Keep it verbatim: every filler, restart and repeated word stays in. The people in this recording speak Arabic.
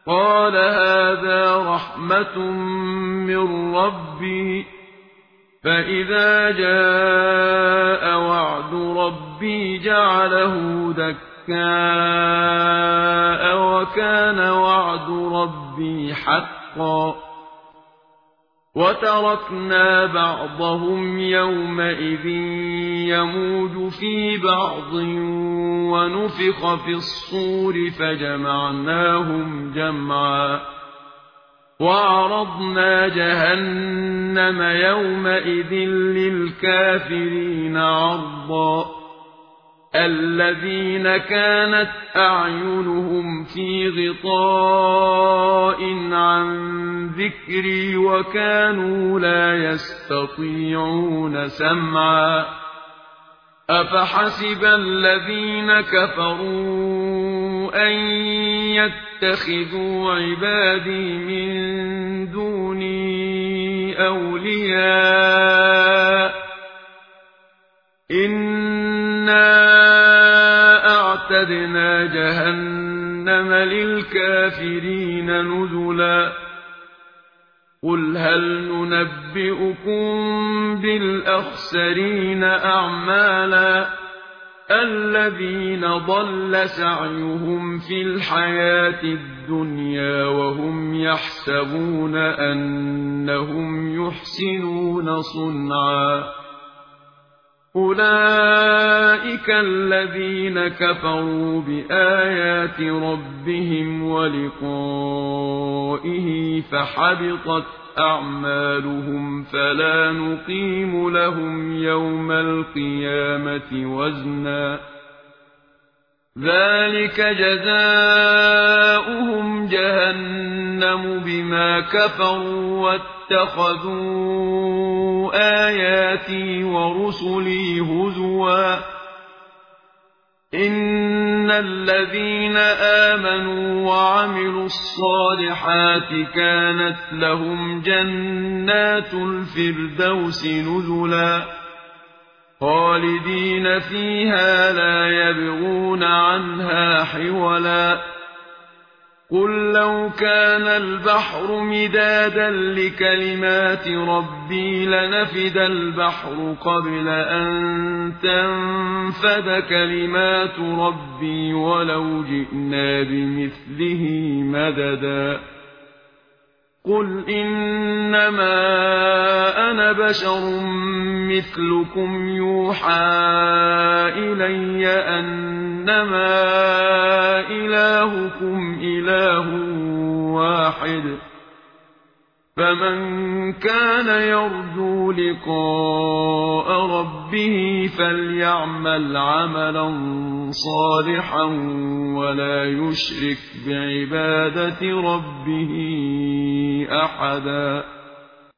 قال هذا رحمة من ربي فإذا جاء وعد ربي جعله دكاء وكان وعد ربي حقا وتركنا بعضهم يومئذ يموج في بعض ونفخ في الصور فجمعناهم جمعا وعرضنا جهنم يومئذ للكافرين عرضا الذين كانت أعينهم في غطاء عن ذكري وكانوا لا يستطيعون سمعا أفحسب الذين كفروا أن يتخذوا عبادي من دوني أولياء إنا أعتدنا جهنم للكافرين نزلا قل هل ننبئكم بالأخسرين أعمالا الذين ضل سعيهم في الحياة الدنيا وهم يحسبون أنهم يحسنون صنعا أولئك الذين كفروا بآيات ربهم ولقائه فحبطت أعمالهم فلا نقيم لهم يوم القيامة وزنا ذلك جزاؤهم جهنم بما كفروا واتخذوا آياتي ورسلي هزوا إن الذين آمنوا وعملوا الصالحات كانت لهم جنات الفردوس نزلا خالدين فيها لا يبغون عنها حولا قل لو كان البحر مدادا لكلمات ربي لنفد البحر قبل أن تنفد كلمات ربي ولو جئنا بمثله مددا قل إنما أنا بشر مثلكم يوحى إلي أنما إلهكم إله واحد فمن كان يرجو لقاء ربه فليعمل عملا صالحا ولا يشرك بعبادة ربه أحدا.